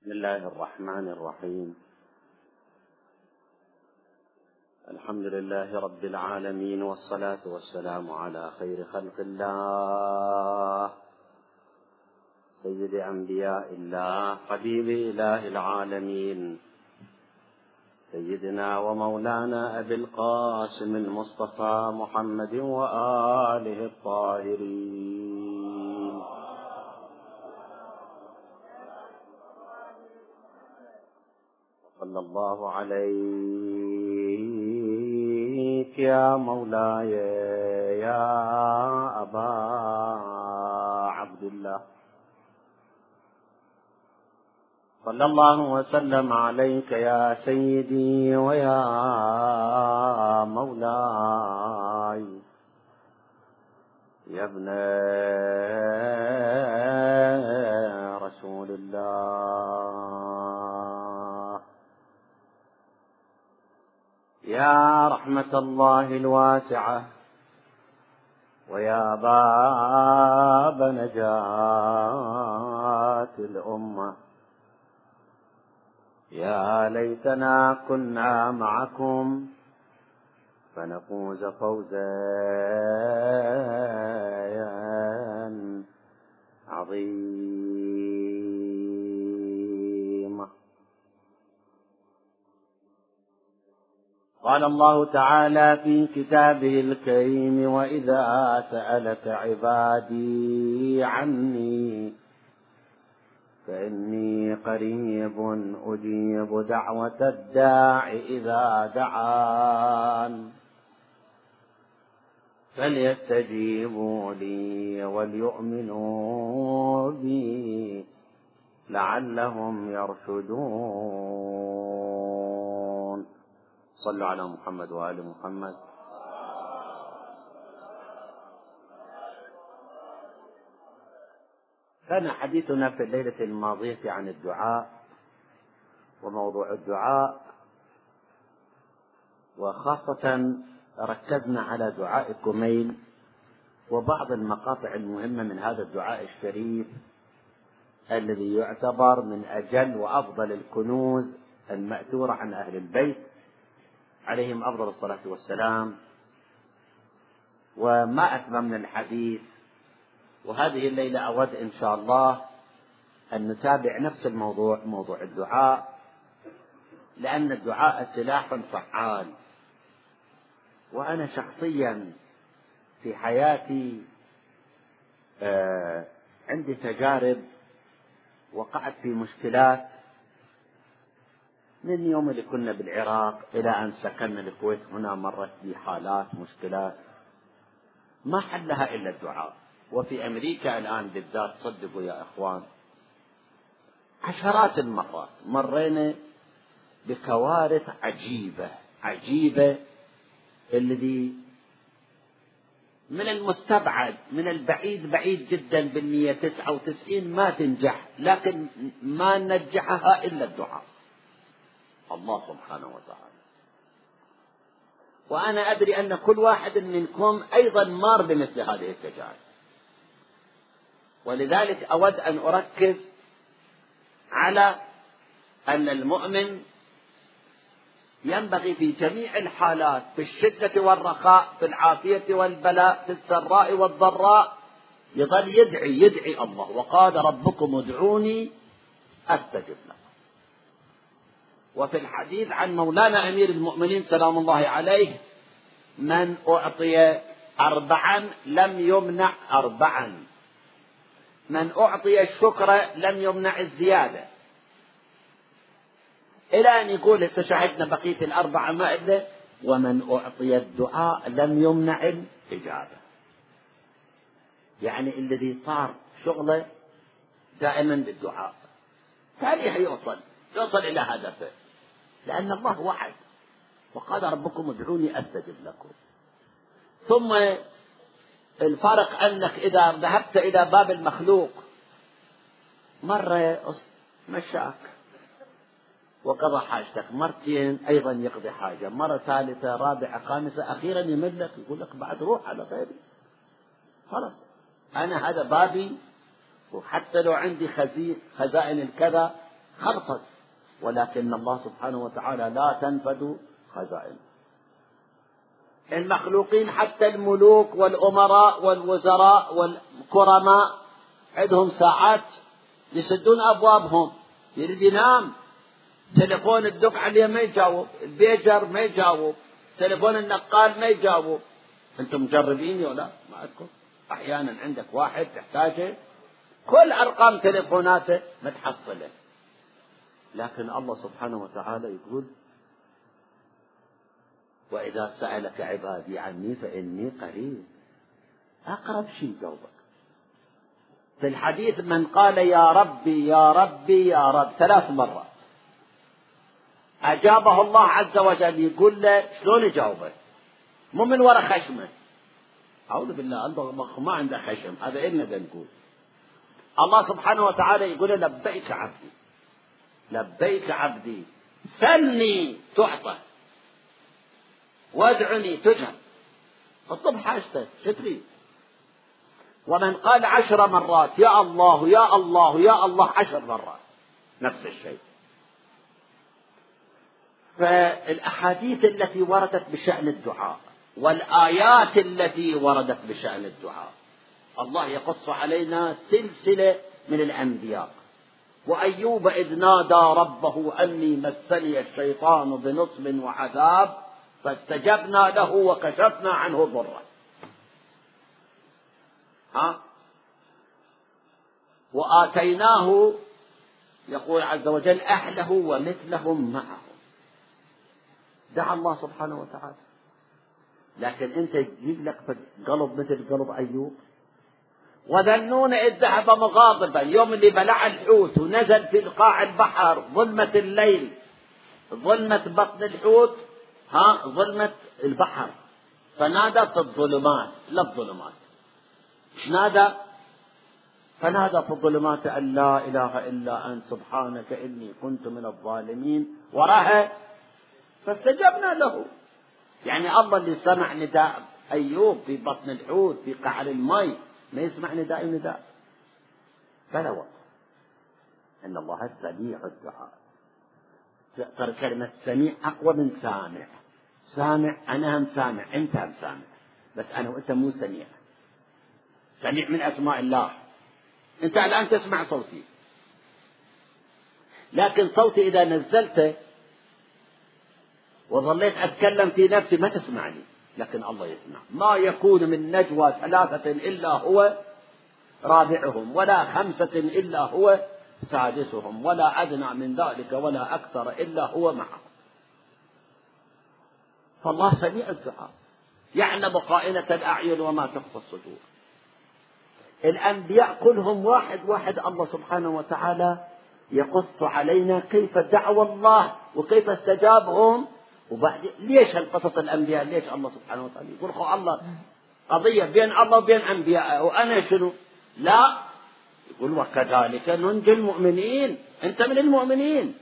بسم الله الرحمن الرحيم. الحمد لله رب العالمين، والصلاة والسلام على خير خلق الله، سيد أنبياء الله، حبيب إله العالمين، سيدنا ومولانا أبي القاسم المصطفى محمد وآله الطاهرين. صلى الله عليك يا مولاي يا أبا عبد الله، صلى الله وسلم عليك يا سيدي ويا مولاي يا ابن رسول الله، يا رحمة الله الواسعة ويا باب نجاة الأمة، يا ليتنا كنا معكم فنفوز فوزا عظيما. قال الله تعالى في كتابه الكريم: وإذا سألك عبادي عني فإني قريب أجيب دعوة الداع إذا دعان، فليستجيبوا لي وليؤمنوا بي لعلهم يرشدون. صلوا على محمد وآل محمد. كان حديثنا في الليلة الماضية عن الدعاء وموضوع الدعاء، وخاصة ركزنا على دعاء كميل وبعض المقاطع المهمة من هذا الدعاء الشريف الذي يعتبر من أجل وأفضل الكنوز المأثورة عن أهل البيت عليهم أفضل الصلاة والسلام. وما أتممنا الحديث، وهذه الليلة أود إن شاء الله أن نتابع نفس الموضوع، موضوع الدعاء، لأن الدعاء سلاح فعال. وأنا شخصيا في حياتي عندي تجارب، وقعت في مشكلات من يوم اللي كنا بالعراق إلى أن سكننا الكويت. هنا مرت بي حالات مشكلات ما حلها إلا الدعاء. وفي أمريكا الآن بالذات، صدقوا يا إخوان، عشرات المرات مرينا بكوارث عجيبة الذي من المستبعد، من البعيد بعيد جدا بالمية 99 ما تنجح، لكن ما نجحها إلا الدعاء، الله سبحانه وتعالى. وأنا أدري أن كل واحد منكم أيضا مر بمثل هذه التجارب، ولذلك أود أن أركز على أن المؤمن ينبغي في جميع الحالات، في الشدة والرخاء، في العافية والبلاء، في السراء والضراء، يظل يدعي الله. وقال ربكم ادعوني أستجب لكم. وفي الحديث عن مولانا أمير المؤمنين سلام الله عليه: من أعطي 4 لم يمنع 4، من أعطي الشكر لم يمنع الزيادة، إلى أن يقول استشهدنا بقية 4 مائدة: ومن أعطي الدعاء لم يمنع الإجابة. يعني الذي صار شغله دائما بالدعاء تاريخ يوصل إلى هدفه، لأن الله وعد وقال ربكم ادعوني أستجب لكم. ثم الفرق أنك إذا ذهبت إلى باب المخلوق مرة مشاك وقضى حاجتك، مرتين أيضا يقضي حاجة، مرة ثالثة رابعة خامسة، أخيرا يملك يقول لك بعد روح على غيري، خلاص أنا هذا بابي، وحتى لو عندي خزائن الكذا خلصت، ولكن الله سبحانه وتعالى لا تنفد خزائنه. المخلوقين حتى الملوك والأمراء والوزراء والكرماء عندهم ساعات يسدون أبوابهم، يريد ينام، تلفون الدق عليه ما يجاوب، البيجر ما يجاوب، تلفون النقال ما يجاوب. أنتم مجربين ولا ما عندكم؟ أحيانا عندك واحد تحتاجه كل أرقام تلفوناته متحصلة، لكن الله سبحانه وتعالى يقول: وإذا سألك عبادي عني فإني قريب، أقرب شيء جوابك. في الحديث من قال يا ربي يا ربي يا رب 3 مرات أجابه الله عز وجل. يقول له شلون يجاوبه؟ مو من وراء خشمه، أعوذ بالله، الله ما عنده خشم، هذا إلنا نقول. الله سبحانه وتعالى يقول له: لبيك عبدي لبيك عبدي، سلني تعطى وادعني تجب، اطلب حاجتك شو تريد. ومن قال 10 مرات يا الله يا الله يا الله 10 مرات نفس الشيء. فالأحاديث التي وردت بشأن الدعاء والآيات التي وردت بشأن الدعاء، الله يقص علينا سلسلة من الأنبياء. وأيوب إذ نادى ربه أني مسني الشيطان بنصب وعذاب فاستجبنا له وكشفنا عنه ضره. وآتيناه، يقول عز وجل: أهله ومثلهم معهم. دعا الله سبحانه وتعالى، لكن أنت تجيب لك قلب مثل قلب أيوب. وذنون إذ ذهب مغاضبا، يوم اللي بلع الحوت ونزل في قاع البحر، ظلمة الليل، ظلمة بطن الحوت، ظلمة البحر، فنادى في الظلمات، لا الظلمات، فنادى في الظلمات أن لا إله إلا أنت سبحانك إني كنت من الظالمين، وراها فاستجبنا له. يعني الله اللي سمع نداء أيوب في بطن الحوت في قعر الماء ما يسمع نداء؟ فلا وقت. إن الله سميع الدعاء. ترى كلمة سميع أقوى من سامع. سامع أنا هم سامع، أنت هم سامع، بس أنا وأنت مو سميع. سميع من أسماء الله. أنت الآن تسمع صوتي، لكن صوتي إذا نزلته وظليت أتكلم في نفسي ما تسمعني، لكن الله يسمع. ما يكون من نجوى 3 إلا هو رابعهم ولا 5 إلا هو سادسهم ولا أدنى من ذلك ولا أكثر إلا هو معهم. فالله سميع الدعاء، يعلم خائنة الأعين وما تخفي الصدور. الأنبياء كلهم واحد واحد الله سبحانه وتعالى يقص علينا كيف دعوا الله وكيف استجابهم. وبعد ليش القصص الأنبياء؟ ليش الله سبحانه وتعالى يقول الله قضية بين الله وبين أنبياء وأنا شنو؟ لا، يقول وكذلك ننجي المؤمنين، أنت من المؤمنين.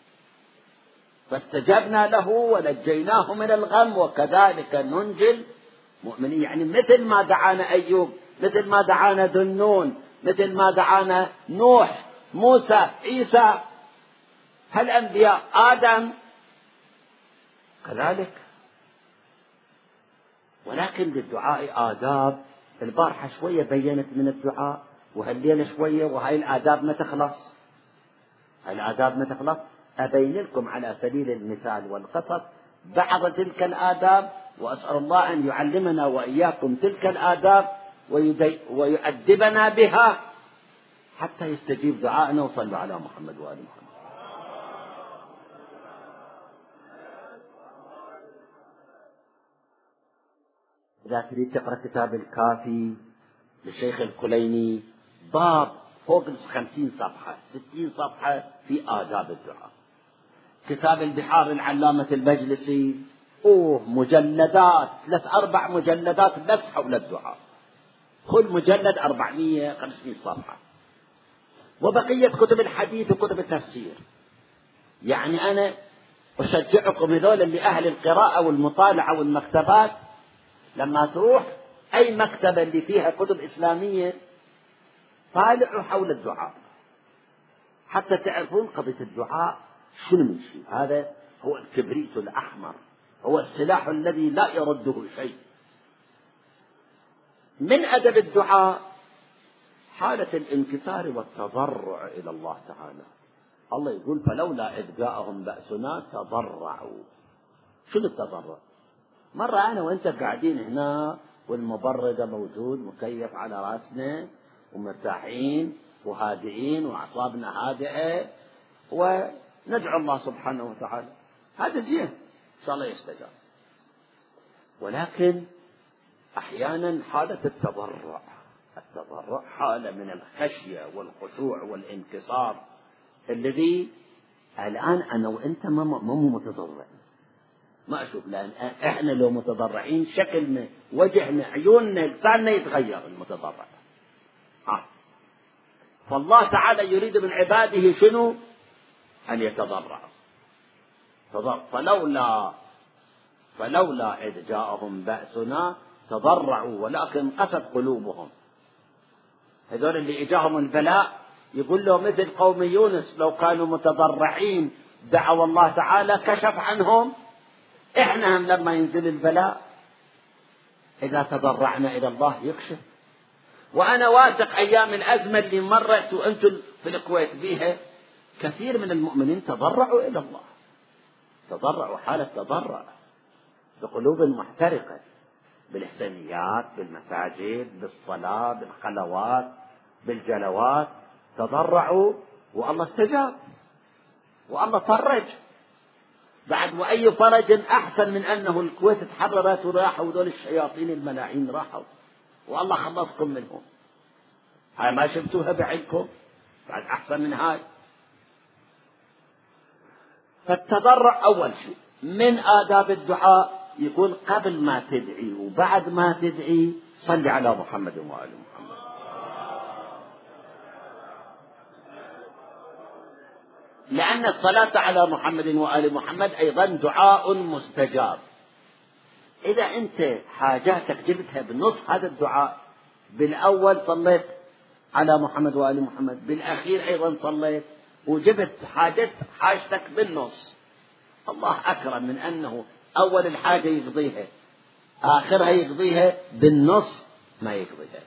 فاستجبنا له ونجيناه من الغم وكذلك ننجي المؤمنين. يعني مثل ما دعانا أيوب، مثل ما دعانا ذنون، مثل ما دعانا نوح، موسى، عيسى، هالأنبياء، آدم، كذلك. ولكن للدعاء آداب. البارحة شوية بينت من الدعاء، وهالليلة شوية، وهاي الآداب ما تخلص. الآداب ما تخلص. أبين لكم على سبيل المثال والقصص بعض تلك الآداب، وأسأل الله أن يعلمنا وإياكم تلك الآداب ويؤدبنا بها حتى يستجيب دعاءنا. وصلوا على محمد وآل محمد. إذا تريد تقرأ كتاب الكافي للشيخ الكليني، باب فوق 50 صفحة 60 صفحة في آداب الدعاء. كتاب البحار العلامة المجلسي، مجلدات 3-4 مجلدات بس حول الدعاء، كل مجلد 400-500 صفحة. وبقية كتب الحديث وكتب التفسير. يعني أنا أشجعكم هذول اللي أهل القراءة والمطالعة والمكتبات، لما تروح أي مكتبة اللي فيها كتب إسلامية طالعوا حول الدعاء، حتى تعرفون قضية الدعاء شنو من شيء. هذا هو الكبريت الأحمر، هو السلاح الذي لا يرده شيء. من أدب الدعاء حالة الانكسار والتضرع إلى الله تعالى. الله يقول فلولا إذ جاءهم بأسنا تضرعوا. شنو التضرع؟ مرة أنا وأنت قاعدين هنا والمبرد موجود مكيف على رأسنا ومرتاحين وهادئين وأعصابنا هادئة وندعو الله سبحانه وتعالى، هذا زين إن شاء الله يستجاب. ولكن أحيانا حالة التضرع حالة من الخشية والخشوع والانكسار الذي الآن أنا وأنت ما متضرعين، ما أشوف، لأن إحنا لو متضرعين شكلنا وجهنا عيوننا لساننا يتغير المتضرع. فالله تعالى يريد من عباده شنو؟ أن يتضرعوا. فلولا إذ جاءهم بأسنا تضرعوا ولكن قست قلوبهم. هذول اللي إجاهم البلاء يقول له مثل قوم يونس لو كانوا متضرعين دعوا الله تعالى كشف عنهم. إحنا هم لما ينزل البلاء إذا تضرعنا إلى الله يكشف. وأنا واثق أيام الأزمة اللي مرت وأنتم في الكويت بيها كثير من المؤمنين تضرعوا إلى الله، تضرعوا حالة تضرع بقلوب محترقة، بالإحسانيات، بالمساجد، بالصلاة، بالخلوات، بالجلوات، تضرعوا والله استجاب والله فرج. بعد وأي فرج أحسن من أنه الكويت تحررت وراحوا ذول الشياطين الملاعين راحوا والله خلصكم منهم. هاي ما شفتوها بعينكم؟ بعد أحسن من هاي. فالتضرع أول شيء من آداب الدعاء. يقول قبل ما تدعي وبعد ما تدعي صل على محمد وآل محمد. لأن الصلاة على محمد وآل محمد أيضا دعاء مستجاب. إذا أنت حاجاتك جبتها بنص هذا الدعاء، بالأول صليت على محمد وآل محمد، بالأخير أيضا صليت وجبت حاجتك بالنص، الله أكرم من أنه أول الحاجة يقضيها آخرها يقضيها بالنص ما يقضيها.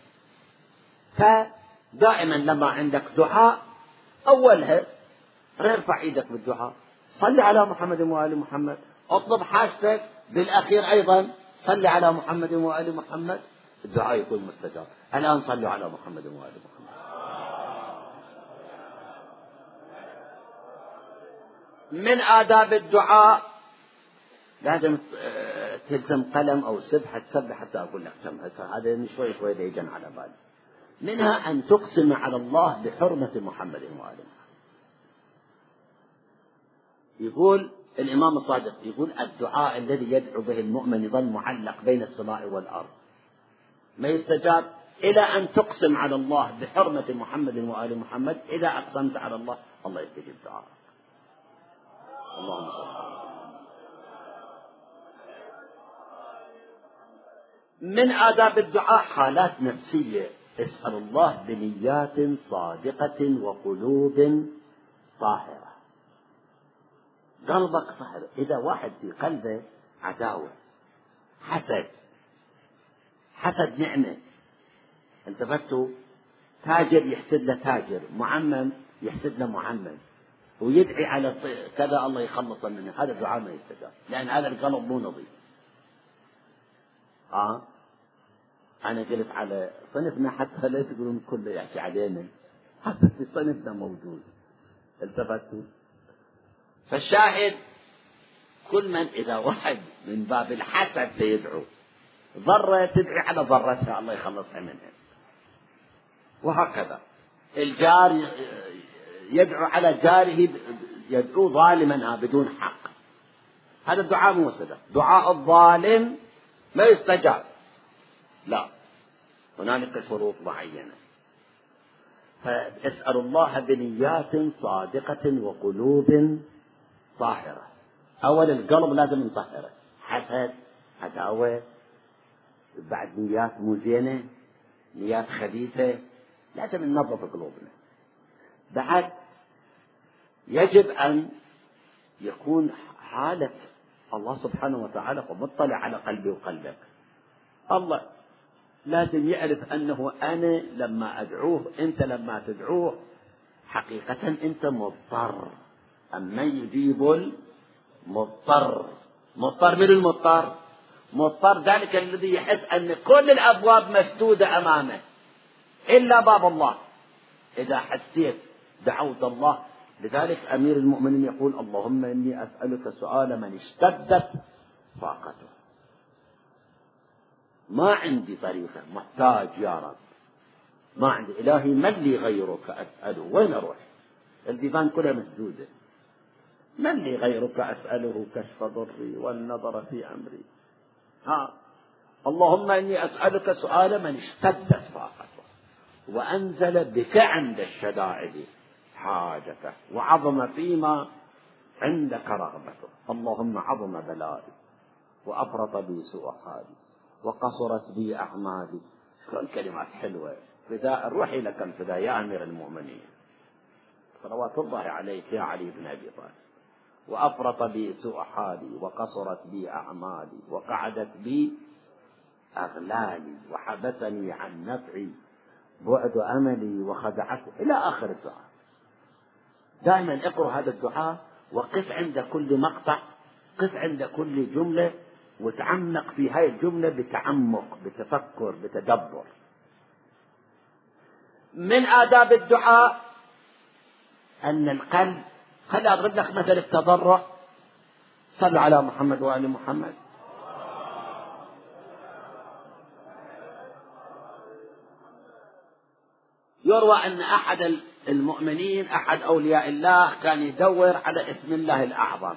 فدائما لما عندك دعاء أولها ارفع ايدك بالدعاء، صل على محمد وآل محمد، اطلب حاجتك، بالأخير أيضا صل على محمد وآل محمد، الدعاء يكون مستجاب. الآن صلوا على محمد وآل محمد. من آداب الدعاء لازم تلزم قلم أو سبحة تسبح حتى أقول لك كم، هذا شوي شوي يجن على بالي. منها أن تقسم على الله بحرمة محمد وآل محمد. يقول الإمام الصادق يقول الدعاء الذي يدعو به المؤمن يظل معلق بين السماء والأرض ما يستجاب إلى أن تقسم على الله بحرمة محمد وآل محمد. إذا أقسمت على الله الله يستجيب دعاءك. اللهم صل على محمد. من آداب الدعاء حالات نفسية. اسأل الله بنيات صادقة وقلوب طاهرة. قلبك طاهر. إذا واحد في قلبه عداوة، حسد نعمة، انتبهتوا؟ تاجر يحسد له تاجر، معمم يحسد له معمم، ويدعي على كذا الله يخلص منه، هذا الدعاء ما يستجاب، لأن هذا القلب مو نظيف. أنا قلت على صنفنا حتى لا تقولون كله يحكي علينا، حتى في صنفنا موجود، التفتوا؟ فالشاهد كل من إذا واحد من باب الحسد سيدعو ضرة تدعي على ضرتها الله يخلصها منها، وهكذا الجار يدعو على جاره، يدعو ظالما بدون حق، هذا الدعاء مو صدق. دعاء الظالم ما يستجاب، لا، هنالك شروط معينة. فاسأل الله بنيات صادقة وقلوب طاهرة. أول القلب لازم نطهره، حسد، عداوة، بعد نيات مو زينة، نيات خبيثة، لازم ننظف قلوبنا. بعد يجب أن يكون حالة الله سبحانه وتعالى مطلع على قلبي وقلبك. الله لازم يعرف أنه أنا لما أدعوه، أنت لما تدعوه حقيقة أنت مضطر. أما يجيب المضطر، مضطر من المضطر؟ مضطر ذلك الذي يحس أن كل الأبواب مسدودة أمامه إلا باب الله. إذا حسيت دعوت الله. لذلك أمير المؤمنين يقول: اللهم إني أسألك سؤال من اشتدت طاقته. ما عندي طريقة، محتاج يا رب، ما عندي إلهي، من لي غيرك أسأله؟ وين أروح؟ البيبان كلها مسدودة. من لي غيرك أسأله كشف ضري والنظر في أمري. اللهم إني أسألك سؤال من اشتدت طاقته وأنزل بك عند الشدائد حاجته وعظم فيما عندك رغبته. اللهم عظم بلائي وأفرط بي سوء حالي وقصرت بي أعمالي. شلون كلمات حلوة. فداء الروح لكم فداء يا أمير المؤمنين، صلوات الله عليك يا علي بن أبي طالب. وأفرط بي سوء حالي وقصرت بي أعمالي وقعدت بي أغلالي وحبسني عن نفعي بعد أملي وخدعت، إلى آخر الدعاء. دائما اقرأ هذا الدعاء وقف عند كل مقطع، قف عند كل جملة وتعمق في هاي الجملة بتعمق، بتفكر، بتدبر. من آداب الدعاء أن القلب، خلي أضرب لك مثل التضرع. صل على محمد وآل محمد. يروى أن أحد المؤمنين، أحد أولياء الله، كان يدور على اسم الله الأعظم.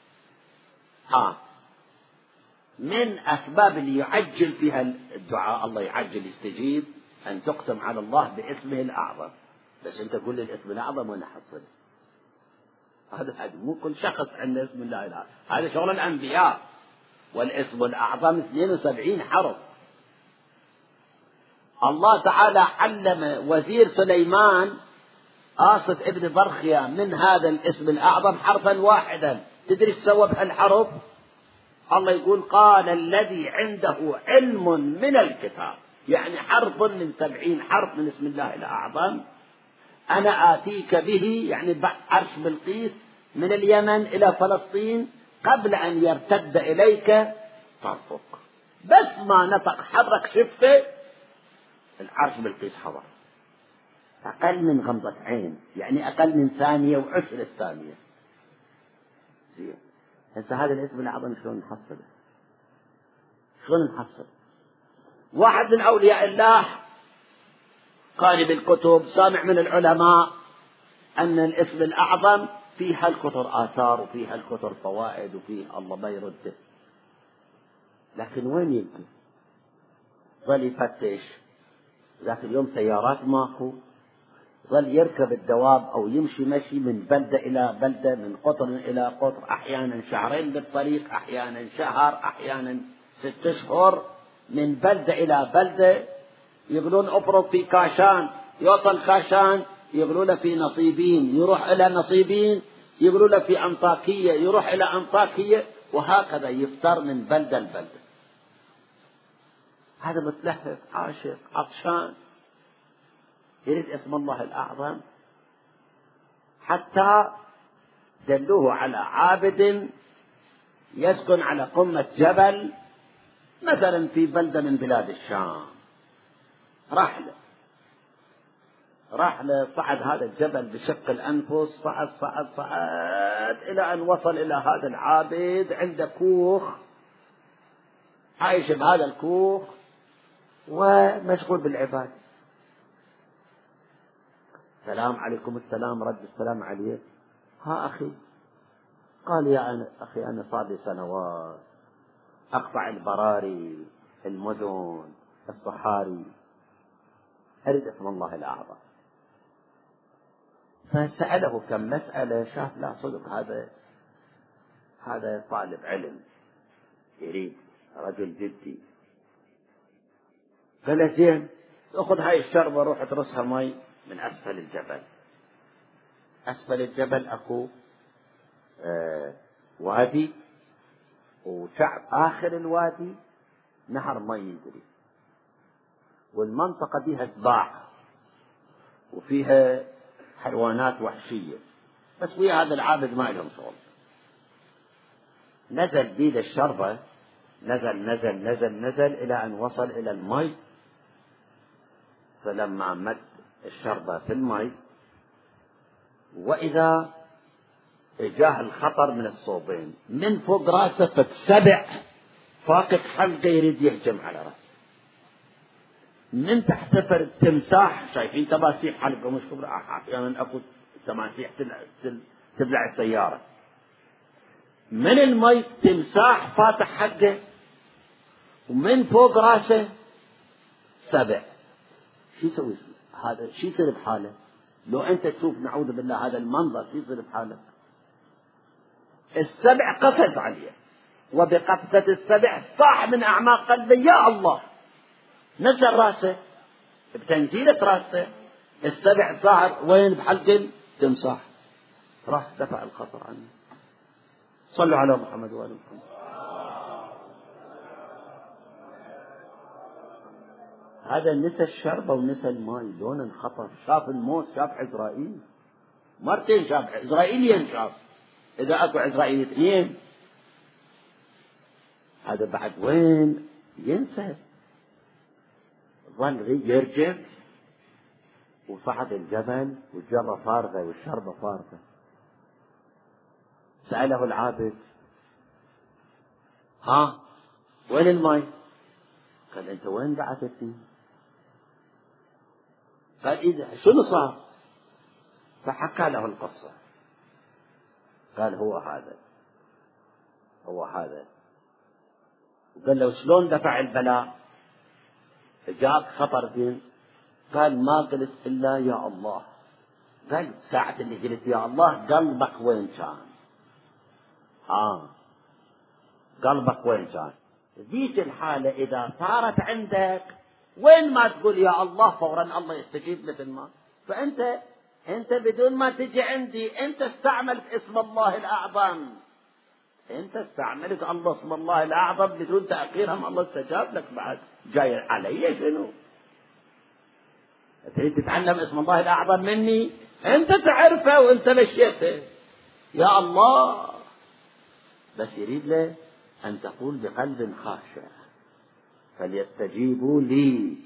من أسباب اللي يعجل فيها الدعاء، الله يعجل يستجيب، أن تقسم على الله باسمه الأعظم. بس أنت تقول الاسم الأعظم وأنا حصل. هذا مو كل شخص عنده اسم الله الأعظم، هذا شغل الأنبياء. والاسم الأعظم 72 حرف. الله تعالى علم وزير سليمان آصف ابن برخيا من هذا الاسم الأعظم حرفا واحدا. تدري ايش سوى بهالحرف؟ الله يقول: قال الذي عنده علم من الكتاب، يعني حرف من 70 حرف من اسم الله الأعظم، أنا آتيك به، يعني عرش بلقيس من اليمن إلى فلسطين قبل أن يرتد إليك طرفك. بس ما نطق حرك شفته العرش بلقيس حضر. أقل من غمضة عين، يعني أقل من ثانية وعشر الثانية. زين. هسه هذا الاسم الأعظم شلون نحصله؟ شلون نحصل؟ واحد من أولياء الله قارئ بالكتب، سامع من العلماء أن الاسم الأعظم فيه هالكثر آثار وفيه هالكثر فوائد وفيه الله ما يرده. لكن وين يلقي؟ ظل يفتش. ذاك اليوم سيارات ماكو، ظل يركب الدواب أو يمشي مشي من بلدة إلى بلدة، من قطر إلى قطر، أحيانا شهرين بالطريق، أحيانا شهر، أحيانا 6 أشهر، من بلدة إلى بلدة. يقولون أفرض في كاشان، يوصل كاشان يقولون له في نصيبين، يروح إلى نصيبين يقولون له في أنطاكية، يروح إلى أنطاكية، وهكذا يفتر من بلدة لبلدة. هذا متلهف عاشق عطشان يريد اسم الله الأعظم. حتى دلوه على عابد يسكن على قمة جبل مثلا في بلدة من بلاد الشام. رحلة صعد هذا الجبل بشق الأنفس، صعد إلى أن وصل إلى هذا العابد عنده كوخ، عايش بهذا الكوخ ومشغول بالعبادة. السلام عليكم. السلام رد السلام عليك. ها أخي. قال: يا أخي أنا صار لي سنوات أقطع البراري، المدن، الصحاري، أريد اسم الله الأعظم. فسأله كم مسألة، شاف لا صدق هذا طالب علم يريد، رجل جدي. قال: زين، أخذ هاي الشربة روح ترسها مي من أسفل الجبل. أسفل الجبل أكو وادي، وشعب آخر الوادي نهر ما يجري، والمنطقة فيها سباع وفيها حيوانات وحشية، بس ويا هذا العابد ما لهم صوت. نزل بيد الشربة، نزل نزل نزل نزل إلى أن وصل إلى المي. فلما مد الشربة في المي وإذا جاء الخطر من الصوبين، من فوق راسه فسبع فاقد حلقه يريد يهجم على راسه، من تحت فرد تمساح، شايفين تماسيح حلقه مش كبرى، يعني اكو تماسيح تبلع السياره، من المي تمساح فاتح حقه، ومن فوق راسه سبع. شو يسوي هذا؟ شو يصير بحاله؟ لو انت تشوف نعوذ بالله هذا المنظر شو يصير بحاله؟ السبع قفز عليه، وبقفزة السبع صاح من أعماق قلبه يا الله، نزل راسه بتنزيلة راسه، السبع صار وين؟ بحلق التمساح، راح دفع الخطر عنه. صلوا على محمد وآل محمد. هذا نسى الشربة ونسى الماء، لون انخطر، شاف الموت، شاف عزرائيل مرتين، شاف عزرائيلين، شاف إذا أكو عزرائيل اثنين، هذا بعد وين ينسى؟ ظل يرجع وصعد الجبل والجرة فارغة والشربة فارغة. سأله العابد ها وين الماء؟ قال أنت وين بعثتني؟ قال إذا شنو صار؟ فحكى له القصة، قال هو هذا. وقال له شلون دفع البلاء؟ جاءك خطر دين؟ قال ما قلت إلا يا الله. قال ساعة اللي قلت يا الله قلبك وين كان؟ قلبك وين كان؟ ذيك الحالة إذا صارت عندك وين ما تقول يا الله فورا الله يستجيب مثل ما. فأنت بدون ما تجي عندي أنت استعملت اسم الله الأعظم، أنت استعملت الله اسم الله الأعظم بدون تأخير، هم الله استجاب لك. بعد جاي علي شنو؟ تريد تتعلم اسم الله الأعظم مني؟ أنت تعرفه وأنت مشيته يا الله. بس يريد له أن تقول بقلب خاشع، فليستجيبوا لي.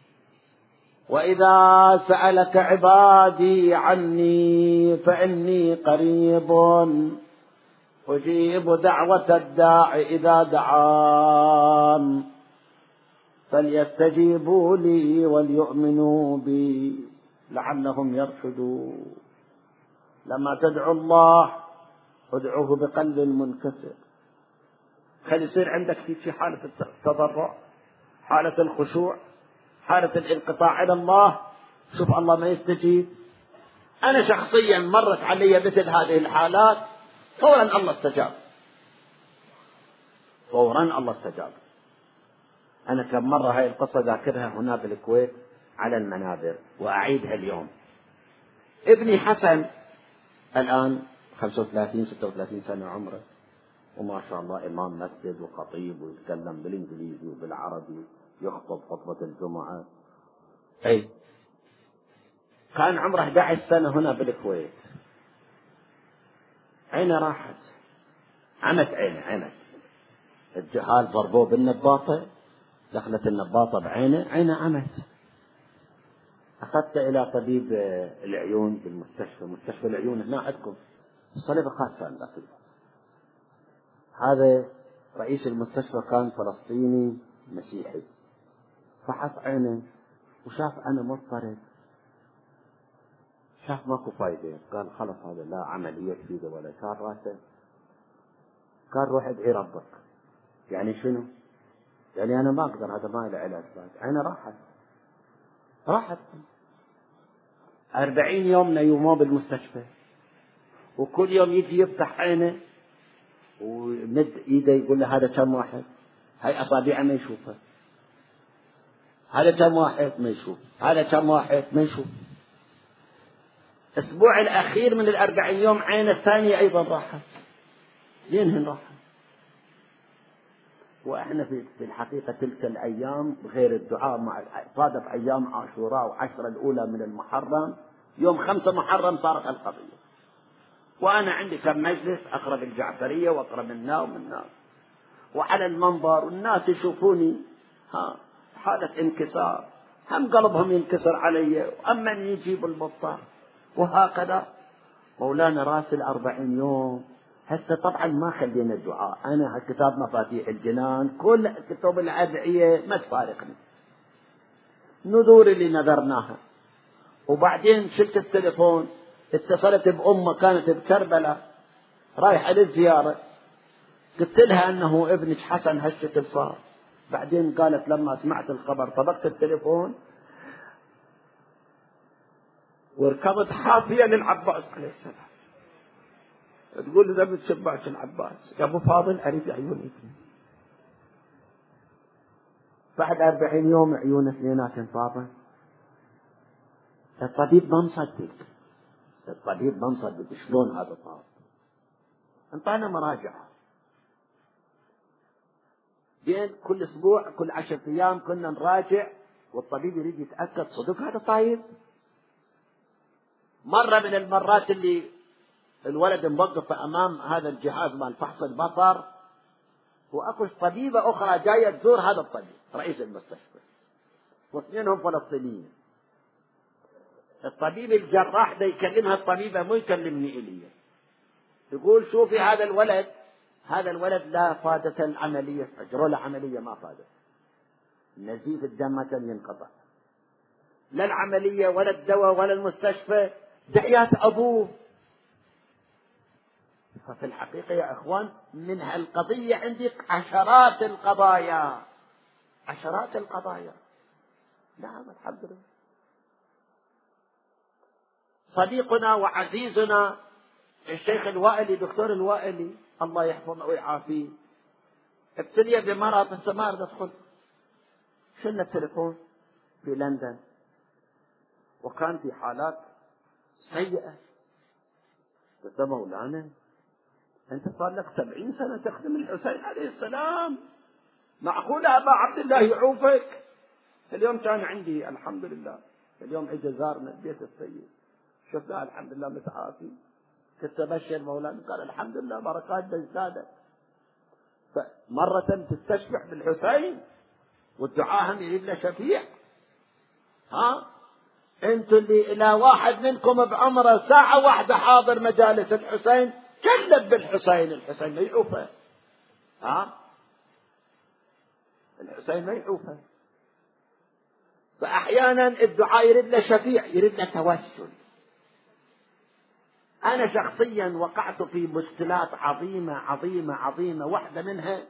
وإذا سألك عبادي عني فإني قريب أجيب دعوة الداع إذا دعان فليستجيبوا لي وليؤمنوا بي لعلهم يرشدون. لما تدعو الله ادعوه بقلب منكسر، خلي يصير عندك في حالة التضرع، حالة الخشوع، حالة الانقطاع إلى الله. شوف الله ما يستجيب. أنا شخصيا مرت علي مثل هذه الحالات، فورا الله استجاب، فورا الله استجاب. أنا كم مرة هاي القصة ذاكرها هنا بالكويت على المنابر وأعيدها اليوم. ابني حسن الآن 35-36 سنة عمره، وما شاء الله إمام مسجد وخطيب ويتكلم بالإنجليزي وبالعربي، يخطب خطبة الجمعة. كان عمره 11 سنة هنا بالكويت، عينه راحت، عمت عينه، الجهال ضربوه بالنباطة، دخلت النباطة بعينه، عينه عمت. أخذته إلى طبيب العيون بالمستشفى، مستشفى العيون هنا عندكم الصليب خاصة عندكم. هذا رئيس المستشفى كان فلسطيني مسيحي، فحص عينه وشاف أنا مضطرب، شاف ماكو فايدة، قال خلص هذا لا عملية تفيده ولا شار راسه. قال روح ادعي ربك. يعني شنو؟ يعني أنا ما أقدر، هذا ما له علاج بعد. عينه راحت 40 يوم نيموه بالمستشفى، وكل يوم يجي يفتح عينه ومد ايده يقول له هذا كم واحد، هاي أصابعه ما يشوفها، هذا كم واحد ما يشوف، هذا كم واحد ما يشوف. الأسبوع الأخير من 40 يوم عين الثانية أيضا راحت، ينهن راحت. وإحنا في الحقيقة تلك الأيام غير الدعاء مع صادف أيام عاشوراء وعشرة الأولى من المحرم، يوم 5 محرم صارت القضية. وأنا عندي كم مجلس أقرأ بالجعفرية وأقرأ منها ومنها، وعلى المنبر والناس يشوفوني حالة انكسار، هم قلبهم ينكسر علي وأما يجيب المضطر. وهكذا مولانا راسل 40 يوم. هسه طبعا ما خلينا الدعاء، أنا كتاب مفاتيح الجنان كل كتب الأدعية ما تفارقني، نذور اللي نذرناها. وبعدين شلت التليفون، اتصلت بأمه كانت بكربلاء رايحة للزيارة، قلت لها أنه ابنك حسن هالشكل صار. بعدين قالت لما سمعت الخبر طبقت التليفون وركضت حافية للعباس عليه السلام، تقول له ذبت شباك العباس يا أبو فاضل أريد عيون ابني. بعد 40 يوم عيون اثنينات انفاضت. الطبيب ما مصدق، الطبيب ما مصدق شلون هذا صار. انطانا مراجعة بين كل أسبوع كل 10 أيام كنا نراجع، والطبيب يريد يتأكد صدق هذا طاير. مرة من المرات اللي الولد موقف أمام هذا الجهاز مال فحص البصر، وأكو طبيبة أخرى جاية تزور هذا الطبيب رئيس المستشفى، واثنينهم فلسطينيين. الطبيب الجراح ده يكلمها الطبيبة مو يكلمني إلي، يقول شوفي هذا الولد، هذا الولد لا فادة العملية، أجروا له عملية ما فادت، نزيف الدم كان ينقطع، لا العملية ولا الدواء ولا المستشفى، دعيات أبوه. ففي الحقيقة يا أخوان من هالقضية عندي عشرات القضايا، عشرات القضايا. نعم الحمد لله. صديقنا وعزيزنا الشيخ الوائلي دكتور الوائلي الله يحفظه ويعافيه ابتلي بمرض السمار تدخل، شلنا التليفون في لندن وكان في حالات سيئة. قلت مولانا أنت صار لك 70 سنة تخدم الحسين عليه السلام، معقول أبا عبد الله يعوفك؟ اليوم كان عندي الحمد لله، اليوم اجى زارنا بيت السيد، شفناه الحمد لله متعافي، كنت أبشر مولانا قال الحمد لله بركات بزدادك. فمرة تستشفع بالحسين والدعاء هم يريد له شفيع. انتوا اللي الى واحد منكم بعمره ساعة واحدة حاضر مجالس الحسين كلب بالحسين، الحسين ما يعوفه، الحسين ما يعوفه. فأحيانا الدعاء يريد له شفيع، يريد له توسل. أنا شخصيا وقعت في مشكلات عظيمة عظيمة عظيمة، واحدة منها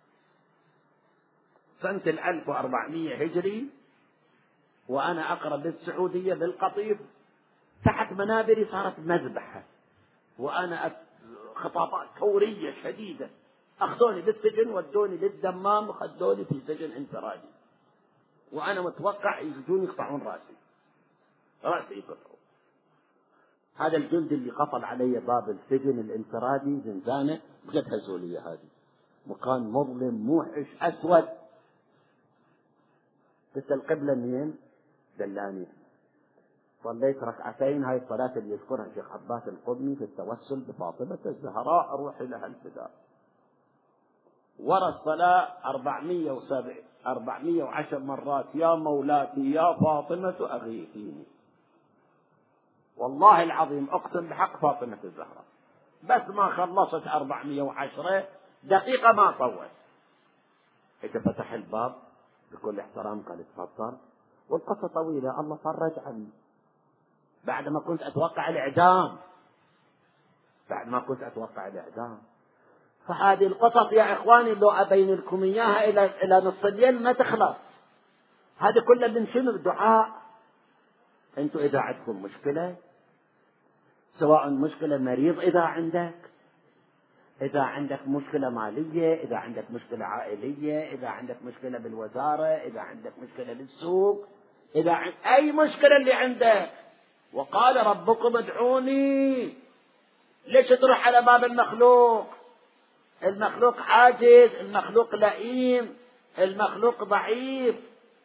سنة 1400 هجري وأنا أقرأ بالسعودية بالقطيف، تحت منابري صارت مذبحة، وأنا خطابات ثورية شديدة، أخذوني بالسجن ودوني للدمام وخدوني في سجن انفرادي، وأنا متوقع يجون يقطعون رأسي يقطعون. هذا الجندي اللي قفل علي باب السجن الانفرادي زنزانة بقد هزولية، هذه مكان مظلم موحش أسود. قلت القبلة مين؟ دلاني. صليت ركعتين، هاي الصلاة اللي يذكرها الشيخ عباس القضني في التوسل بفاطمة الزهراء أروح لها الفداء. ورا الصلاة 410 مرات يا مولاتي يا فاطمة أغيثيني. والله العظيم أقسم بحق فاطمة الزهراء بس ما خلصت 410 دقيقة ما طول. إذا فتح الباب بكل احترام قال تفضل، والقصة طويلة الله فرج عني بعد ما كنت أتوقع الإعدام، فهذه القصص يا إخواني لو أبين لكم إياها إلى نصف الليل ما تخلص. هذه كلها من شنو؟ دعاء. أنتوا إذا عندكم مشكلة، سواء مشكلة مريض إذا عندك مشكلة مالية، إذا عندك مشكلة عائلية، إذا عندك مشكلة بالوزارة، إذا عندك مشكلة بالسوق، أي مشكلة اللي عندك وقال ربكم ادعوني. ليش تروح على باب المخلوق؟ المخلوق عاجز، المخلوق لئيم، المخلوق ضعيف.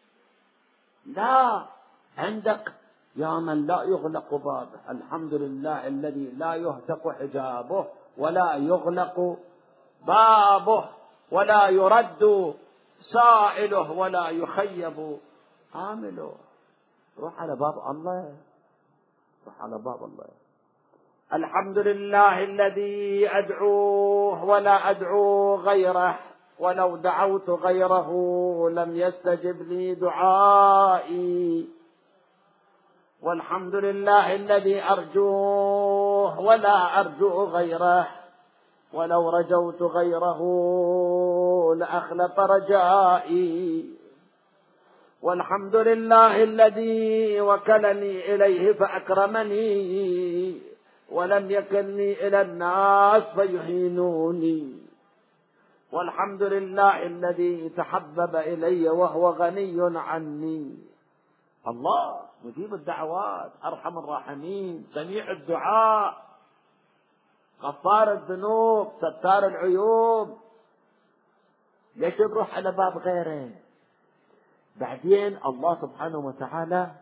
لا، عندك يا من لا يغلق بابه، الحمد لله الذي لا يهتك حجابه ولا يغلق بابه ولا يرد سائله ولا يخيب عامله. روح على باب الله، روح على باب الله. الحمد لله الذي أدعوه ولا أدعو غيره، ولو دعوت غيره لم يستجب لي دعائي. والحمد لله الذي أرجوه ولا أرجو غيره، ولو رجوت غيره لأخلف رجائي. والحمد لله الذي وكلني إليه فأكرمني، ولم يكلني إلى الناس فيهينوني. والحمد لله الذي تحبب إلي وهو غني عني. الله مجيب الدعوات، أرحم الراحمين، سميع الدعاء، غفار الذنوب، ستار العيوب. ليش نروح على باب غيره؟ بعدين الله سبحانه وتعالى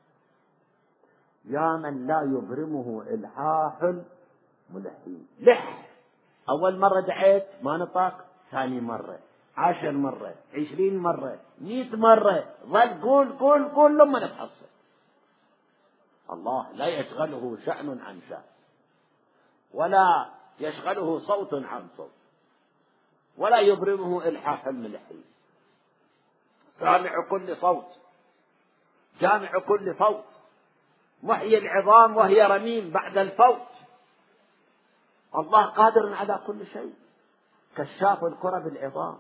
يا من لا يبرمه إلحاح ملحين. لح أول مرة دعيت ما نطق، ثاني مرة 10 مرة 20 مرة 100 مرة، ظل قول لما نتحصل. الله لا يشغله شأن عن شأن، ولا يشغله صوت عن صوت، ولا يبرمه إلحاح الملحين. سامع كل صوت، جامع كل فوت، محيي العظام وهي رميم بعد الفوت. الله قادر على كل شيء، كشاف الكرب العظام.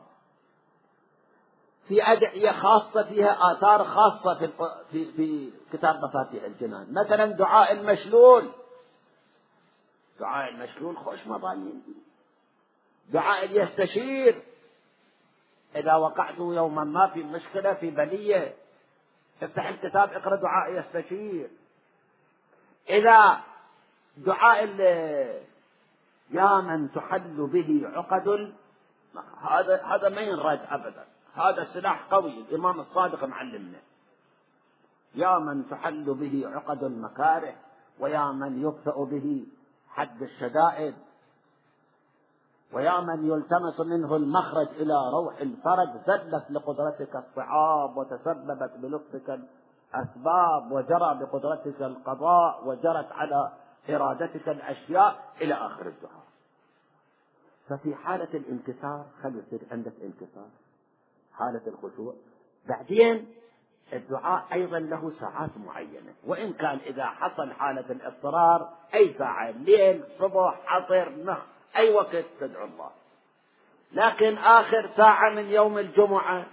في أدعية خاصة فيها آثار خاصة في كتاب مفاتيح الجنان. مثلا دعاء المشلول، دعاء المشلول خوش مضايين. دعاء يستشير، إذا وقعت يوما ما في مشكلة في بلية افتح الكتاب اقرأ دعاء يستشير. إذا دعاء يا من تحل به عقد، هذا ما ينرد أبدا، هذا سلاح قوي الإمام الصادق معلمنا. يا من تحل به عقد المكاره، ويا من يطفئ به حد الشدائد، ويا من يلتمس منه المخرج إلى روح الفرج. زلت لقدرتك الصعاب وتسببت بلطفك الأسباب، وجرى بقدرتك القضاء، وجرت على إرادتك الأشياء إلى آخر الدعاء. ففي حالة الانكسار خلي يصير عندك انكسار، حالة الخشوع. بعدين الدعاء أيضا له ساعات معينة، وإن كان إذا حصل حالة الاضطرار أي ساعة، ليل صبح عصر نهر أي وقت تدعو الله. لكن آخر ساعة من يوم الجمعة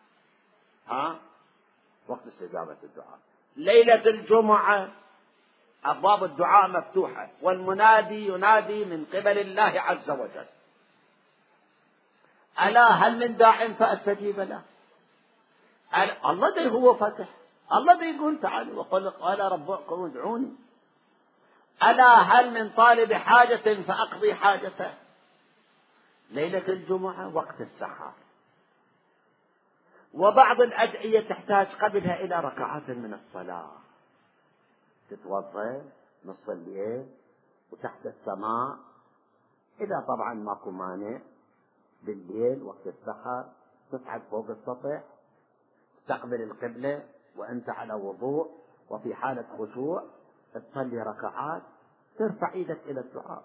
وقت استجابة الدعاء. ليلة الجمعة أبواب الدعاء مفتوحة، والمنادي ينادي من قبل الله عز وجل: ألا هل من داع فأستجيب له. الله ده هو فتح، الله ده يقول تعالوا قال ربكم ادعوني. ألا هل من طالب حاجة فأقضي حاجته. ليلة الجمعة وقت السحر. وبعض الأدعية تحتاج قبلها إلى ركعات من الصلاة، تتوضأ نص الليل وتحت السماء، إذا طبعا ماكو مانع بالليل وقت السحر تصعد فوق السطح، تستقبل القبلة وأنت على وضوء وفي حالة خشوع، تصلي ركعات، ترفع ايدك إلى الدعاء.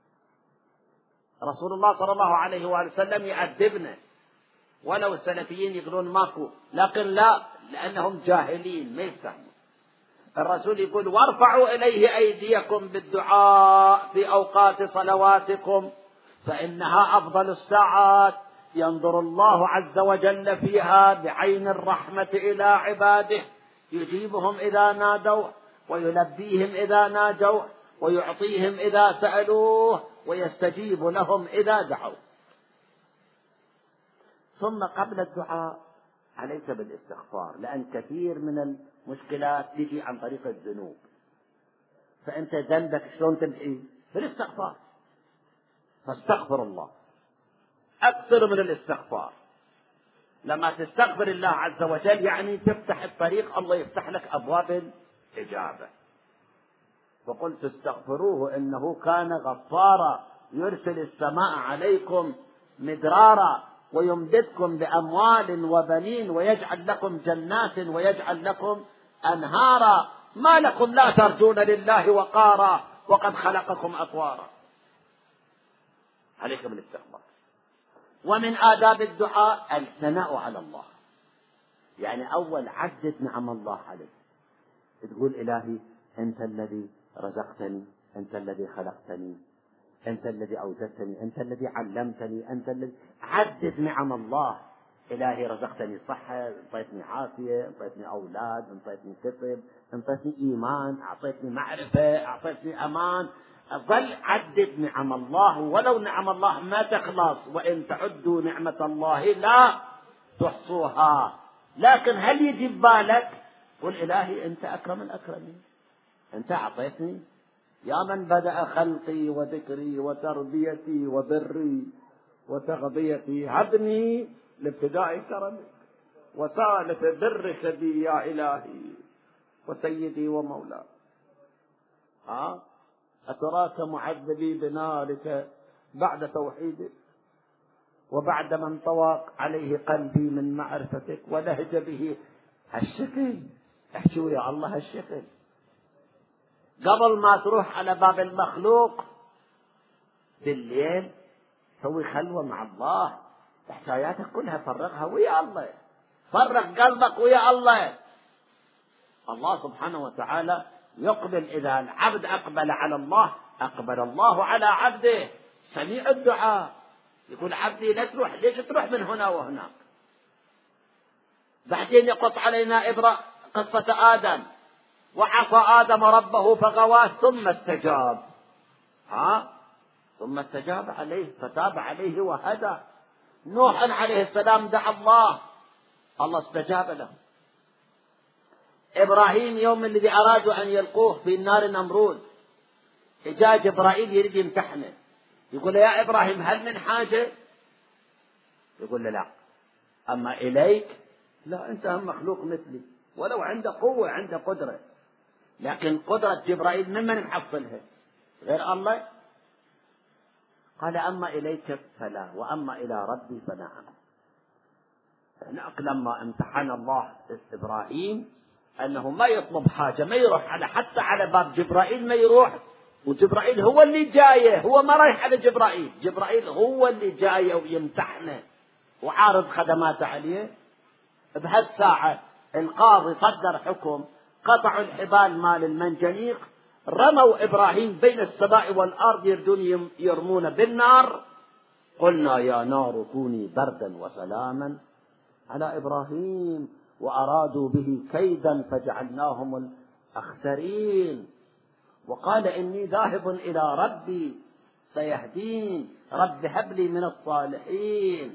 رسول الله صلى الله عليه وآله وسلم يأدبنا، ولو السلفيين يقولون ماكو، لكن لا، لأنهم جاهلين ما يفهمون. الرسول يقول: وارفعوا إليه أيديكم بالدعاء في أوقات صلواتكم، فإنها أفضل الساعات ينظر الله عز وجل فيها بعين الرحمة إلى عباده، يجيبهم إذا نادوه، ويلبيهم إذا ناجوه، ويعطيهم إذا سألوه، ويستجيب لهم إذا دعوا. ثم قبل الدعاء عليك بالاستغفار، لأن كثير من المشكلات تجي عن طريق الذنوب. فأنت ذنبك شلون تمحيه؟ بالاستغفار. فاستغفر الله، أكثر من الاستغفار. لما تستغفر الله عز وجل يعني تفتح الطريق، الله يفتح لك أبواب الإجابة. فقلت استغفروه إنه كان غفارا يرسل السماء عليكم مدرارا ويمددكم بأموال وبنين ويجعل لكم جنات ويجعل لكم أنهارا ما لكم لا ترجون لله وقارا وقد خلقكم أطوارا. عليكم بالاستغفار. ومن آداب الدعاء الثناء على الله، يعني أول عدد نعم الله عليك، تقول إلهي أنت الذي رزقتني، أنت الذي خلقتني، أنت الذي أوجدتني، أنت الذي علمتني، أنت الذي عدد نعم الله. إلهي رزقتني صحة، أعطيتني عافية، أعطيتني أولاد، أعطيتني كسب، أعطيتني إيمان، أعطيتني معرفة، أعطيتني أمان. ظل عدد نعم الله، ولو نعم الله ما تخلص، وإن تعدوا نعمة الله لا تحصوها. لكن هل يجي ببالك قل إلهي أنت أكرم الأكرمين، أنت أعطيتني، يا من بدأ خلقي وذكري وتربيتي وبري وتغذيتي، هبني لابتداء كرمك وسالف برك بي يا إلهي وسيدي ومولاي. أتراك معذبي بنارك بعد توحيدك وبعد من طوى عليه قلبي من معرفتك ولهج به هالشكل. احكوا يا الله هالشكل قبل ما تروح على باب المخلوق بالليل، سوي خلوة مع الله، حكاياتك كلها فرغها ويا الله، فرغ قلبك ويا الله. الله سبحانه وتعالى يقبل، إذا العبد أقبل على الله أقبل الله على عبده. سميع الدعاء يقول عبدي لا تروح، ليش تروح من هنا وهناك؟ بعدين يقص علينا قصة آدم، وعصى آدم ربه فغواه ثم استجاب، ثم استجاب عليه فتاب عليه وهدى. نوح عليه السلام دعا الله استجاب له. إبراهيم يوم الذي أرادوا أن يلقوه في النار نمرود، جاء جبرائيل يريد يمتحنه، يقول له يا إبراهيم هل من حاجة؟ يقول له لا، أما إليك لا، أنت هم مخلوق مثلي، ولو عنده قوة عنده قدرة، لكن قدرة جبرائيل ممن محصلها غير الله. قال أما إليك فلا، وأما إلى ربي فنعم. هناك لما امتحن الله إبراهيم أنه ما يطلب حاجة، ما يروح حتى على باب جبرائيل ما يروح، وجبرائيل هو اللي جايه، هو ما رايح على جبرائيل هو اللي جايه ويمتحنه وعارض خدماته عليه. بهالساعة القاضي صدر حكم، قطعوا الحبال مال المنجنيق، رموا إبراهيم بين السماء والأرض يردون يرمون بالنار. قلنا يا نار كوني بردا وسلاما على إبراهيم وأرادوا به كيدا فجعلناهم الأخسرين. وقال إني ذاهب إلى ربي سيهدين، رب هب لي من الصالحين.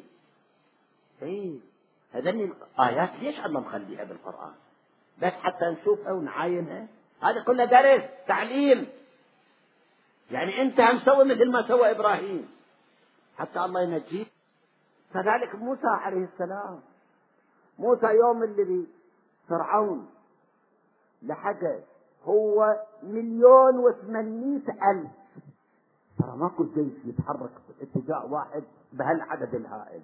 هذني الآيات ليش الله مخليها بالقرآن؟ بس حتى نشوفها ونعاينها، هذا كله درس تعليم. يعني أنت هم سوي مثل ما سوى إبراهيم حتى الله ينجيه. كذلك موسى عليه السلام، موسى يوم الذي فرعون لحقه هو 1,800,000، ترى ماكو جيش يتحرك اتجاه واحد بهالعدد الهائل،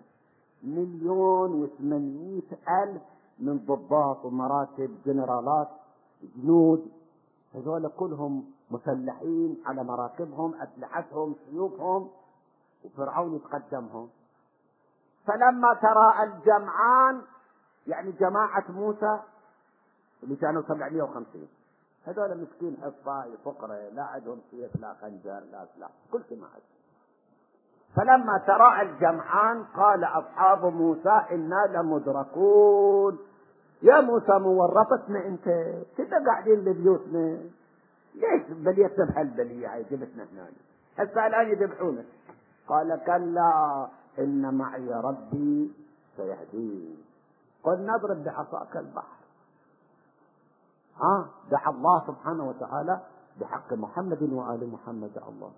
1,800,000 من ضباط ومراتب جنرالات جنود، هذول كلهم مسلحين على مراكبهم أسلحتهم سيوفهم، وفرعون يتقدمهم. فلما ترى الجمعان، يعني جماعة موسى اللي كانوا 750، هذول مسكين حصاي فقراء لا عندهم سيف لا خنجر لا سلاح، كل شيء ما عندهم. فلما ترى الجمعان قال أصحاب موسى إنا لمدركون. يا موسى مورطتنا أنت كده قاعدين ببيوتنا، ليش بليتنا بهالبلية هاي جبتنا هنا هسه الآن يذبحونك؟ قال كلا إن معي ربي سيهدين. قل نضرب بعصاك البحر. دعا الله سبحانه وتعالى بحق محمد وآل محمد. الله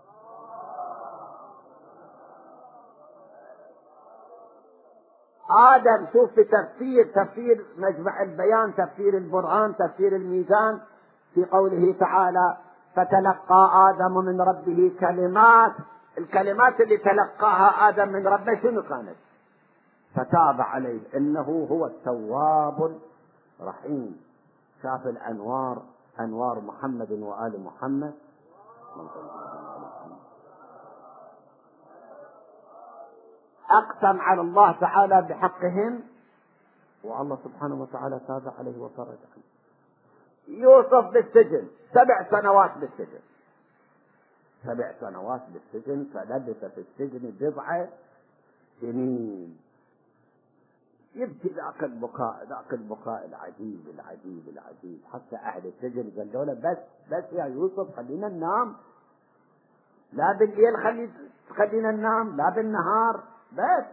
آدم، شوف في تفسير مجمع البيان، تفسير البرهان، تفسير الميزان، في قوله تعالى فتلقى آدم من ربه كلمات. الكلمات اللي تلقاها آدم من ربه شنو كانت؟ فتاب عليه إنه هو التواب الرحيم. شاف الأنوار، أنوار محمد وآل محمد. أقسم على الله تعالى بحقهم، والله سبحانه وتعالى تاب عليه وفرج عنه. يوسف بالسجن 7 سنوات بالسجن، 7 سنوات بالسجن، فلبث في السجن 10 سنين. يبكي ذاك البكاء العجيب العجيب العجيب. حتى أهل السجن قالوا له بس يا يوسف خلينا ننام، لا بالليل خلينا ننام، لا بالنهار بس.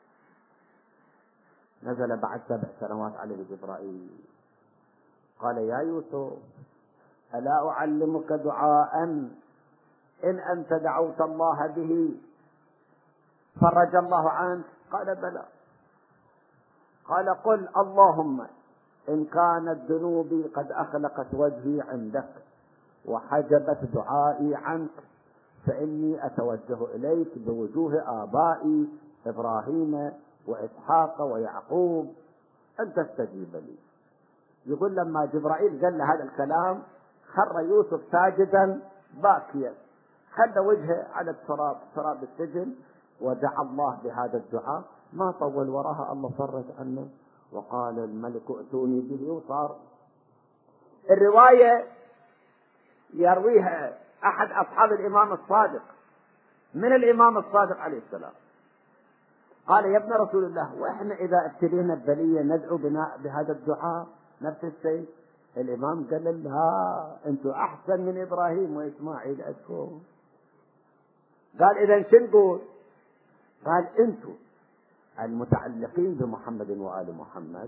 نزل بعد 7 سنوات عليه جبرائيل قال يا يوسف ألا أعلمك دعاء إن أنت دعوت الله به فرج الله عنك؟ قال بلى. قال قل اللهم إن كانت ذنوبي قد أخلقت وجهي عندك وحجبت دعائي عنك فإني أتوجه إليك بوجوه آبائي إبراهيم وإسحاق ويعقوب أن تستجيب لي. يقول لما جبرائيل قال له هذا الكلام خر يوسف ساجدا باكيا، خد وجهه على تراب السجن ودعا الله بهذا الدعاء. ما طول وراها الله فرج عنه وقال الملك ائتوني به. وصار الرواية يرويها أحد أصحاب الإمام الصادق من الإمام الصادق عليه السلام، قال يا ابن رسول الله وإحنا إذا ابتلينا ببلية ندعو بهذا الدعاء نفس الشيء؟ الإمام قال لا أنتم أحسن من إبراهيم وإسماعيل أشكو. قال إذا شو نقول؟ قال أنتم المتعلقين بمحمد وآل محمد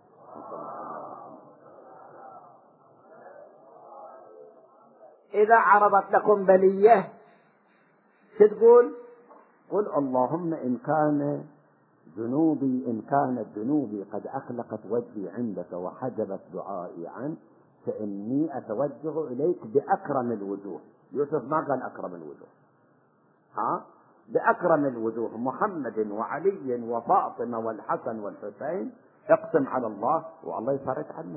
إذا عرضت لكم بلية شو تقول؟ قل اللهم إن كانت ذنوبي قد أخلقت وجهي عندك وحجبت دعائي عنك فإني أتوجه إليك بأكرم الوجوه. يوسف ما قال أكرم الوجوه، بأكرم الوجوه محمد وعلي وفاطمة والحسن والحسين. اقسم على الله والله يفرج عنك.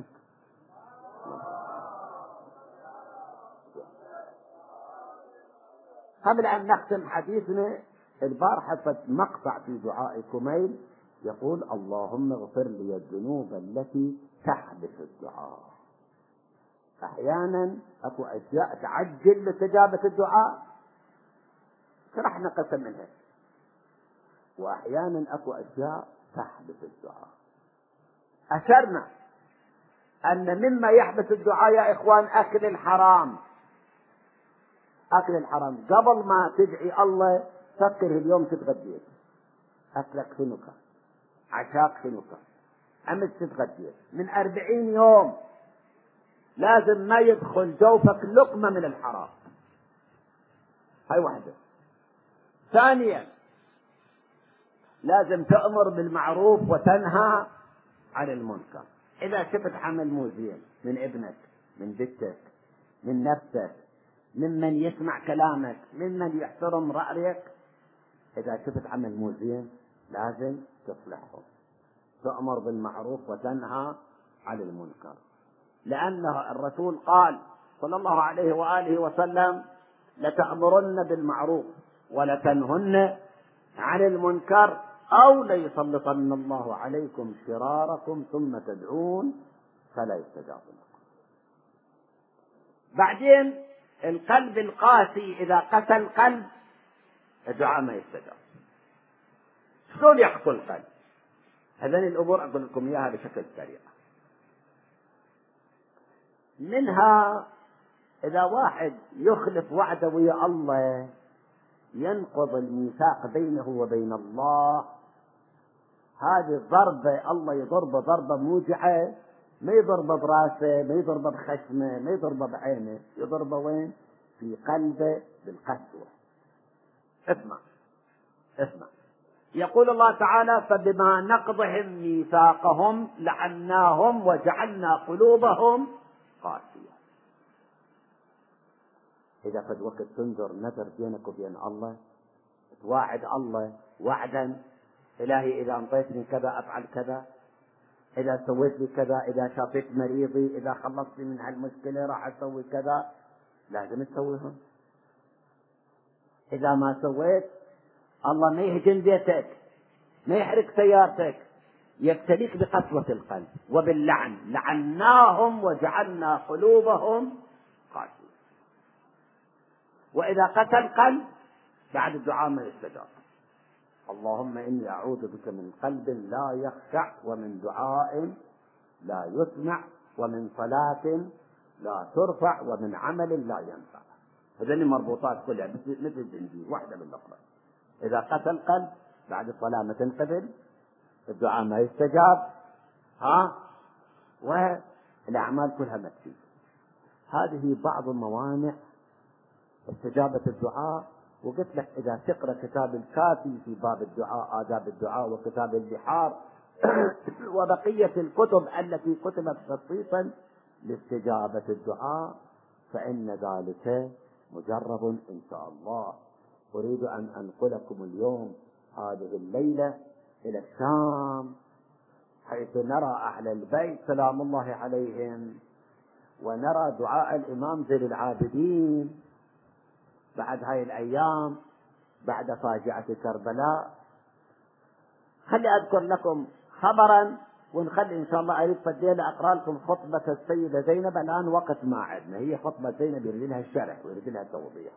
قبل أن نختم حديثنا البارحة مقطع في دعاء كميل يقول اللهم اغفر لي الذنوب التي تحبس الدعاء. أحيانا أكو أشياء تعجل لإستجابة الدعاء شرحنا قسم منها، وأحيانا أكو أشياء تحبس الدعاء. أشرنا أن مما يحبس الدعاء يا إخوان أكل الحرام. أكل الحرام قبل ما تدعي الله فكر اليوم تتغديت، أكلك شنو كان، عشاك شنو كان، أمس تتغديت من 40 يوم، لازم ما يدخل جوفك لقمة من الحرام. هاي واحدة. ثانيا لازم تأمر بالمعروف وتنهى عن المنكر. إذا شفت عمل مو زين من ابنك، من بنتك، من نفسك، ممن يسمع كلامك، ممن يحترم رأيك، إذا شفت عمل مو زين لازم تصلحه، تأمر بالمعروف وتنهى عن المنكر. لأن الرسول قال صلى الله عليه وآله وسلم لتأمرن بالمعروف ولتنهن عن المنكر أو ليسلطن الله عليكم شراركم ثم تدعون فلا يستجاب لكم. بعدين القلب القاسي إذا قسى القلب الدعاء ما يستجاب. شلون يقسو القلب؟ هذين الأمور أقول لكم إياها بشكل سريع. منها إذا واحد يخلف وعده ويا الله ينقض الميثاق بينه وبين الله، هذه ضربة الله يضربه ضربة موجعة ما يضربه براسه، ما يضربه بخشمه، ما يضربه بعينه، يضربه وين؟ في قلبه بالقسوة. اسمع اسمع، يقول الله تعالى: فبما نقضهم ميثاقهم لعناهم وجعلنا قلوبهم قاسية. إذا قد وقت تنظر نذر بينك وبين الله، تواعد الله وعدا: إلهي إذا أنطيتني كذا أفعل كذا، إذا سويت لي كذا، إذا شافيت مريضي، إذا خلصت من هالمشكلة راح أسوي كذا. لازم تسويهم. إذا ما سويت الله ما يهجن بيتك، ما يحرق سيارتك، يبتليك بقسوة القلب وباللعن. لعناهم وجعلنا قلوبهم قاسية. وإذا قسى القلب بعد الدعاء ما يستجاب. اللهم إني أعوذ بك من قلب لا يخشع، ومن دعاء لا يسمع، ومن صلاة لا ترفع، ومن عمل لا ينفع. هذين مربوطات كلها مثل الزنجير، واحدة بالأخرى. إذا قسى القلب بعد الصلاة ما تنقبل، الدعاء ما يستجاب، والأعمال كلها ما تفيد. هذه بعض الموانع استجابة الدعاء. وقلت لك إذا تقرأ كتاب الكافي في باب الدعاء، آداب الدعاء، وكتاب البحار وبقية الكتب التي كتبت خصيصا لاستجابة الدعاء، فإن ذلك مجرب إن شاء الله. أريد أن أنقلكم اليوم هذه الليلة إلى الشام، حيث نرى أهل البيت سلام الله عليهم، ونرى دعاء الإمام زين العابدين بعد هاي الأيام، بعد فاجعة كربلاء. خلي أذكر لكم خبرا، ونخلي إن شاء الله أريد فدينا أقرأ لكم خطبة السيدة زينب. الآن وقت ما عدنا، هي خطبة زينب يريد لها الشرح ويريد لها توضيح.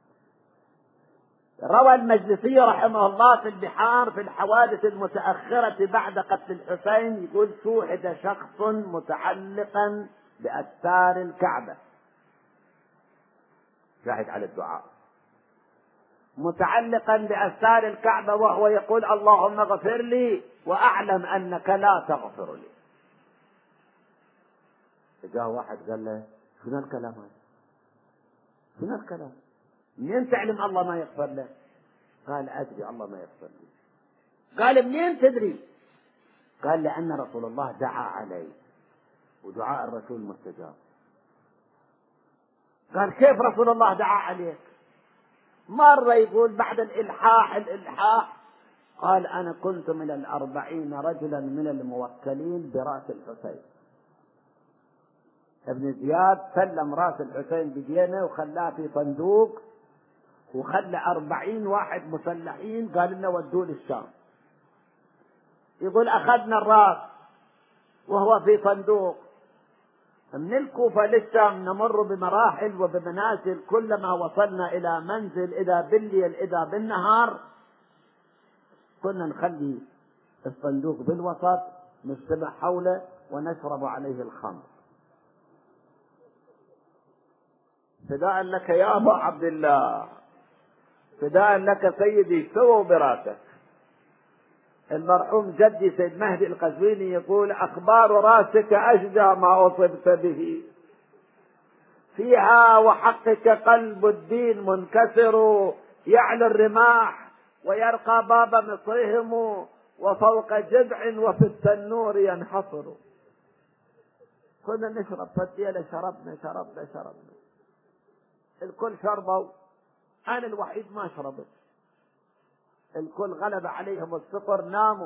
روى المجلسي رحمه الله في البحار في الحوادث المتأخرة بعد قتل الحسين، يقول: شوهد شخص متعلقا بأستار الكعبة، شاهد على الدعاء، متعلقا بأستار الكعبة، وهو يقول: اللهم اغفر لي وأعلم أنك لا تغفر لي. جاء واحد قال له: شنو الكلام هذا؟ شنو الكلام؟ منين تعلم الله ما يغفر لك؟ قال: أدري الله ما يغفر لي. قال: منين تدري؟ قال: لأن رسول الله دعا علي، ودعاء الرسول مستجاب. قال: كيف رسول الله دعا عليك؟ مرة يقول بعد الإلحاح قال: أنا كنت من 40 رجلا من الموكلين برأس الحسين. ابن زياد سلم رأس الحسين بدينه وخلاه في صندوق، وخلى 40 واحد مسلحين، قال لنا ودوه للشام. يقول: أخذنا الرأس وهو في صندوق من الكوفة للشام، نمر بمراحل وبمنازل، كلما وصلنا إلى منزل إذا بالليل إذا بالنهار كنا نخلي الصندوق بالوسط، نجتمع حوله ونشرب عليه الخمر. فداء لك يا أبا عبد الله، فداء لك سيدي، سووا براسك. المرحوم جدي سيد مهدي القزويني يقول: أخبار راسك أشجى ما أصبت به، فيها وحقك قلب الدين منكسر، يعلو الرماح ويرقى باب مصرهم، وفوق جذع وفي التنور ينحصر. كنا نشرب فديلة، شربنا الكل شربوا، أنا الوحيد ما شربت. الكل غلب عليهم السكر، ناموا.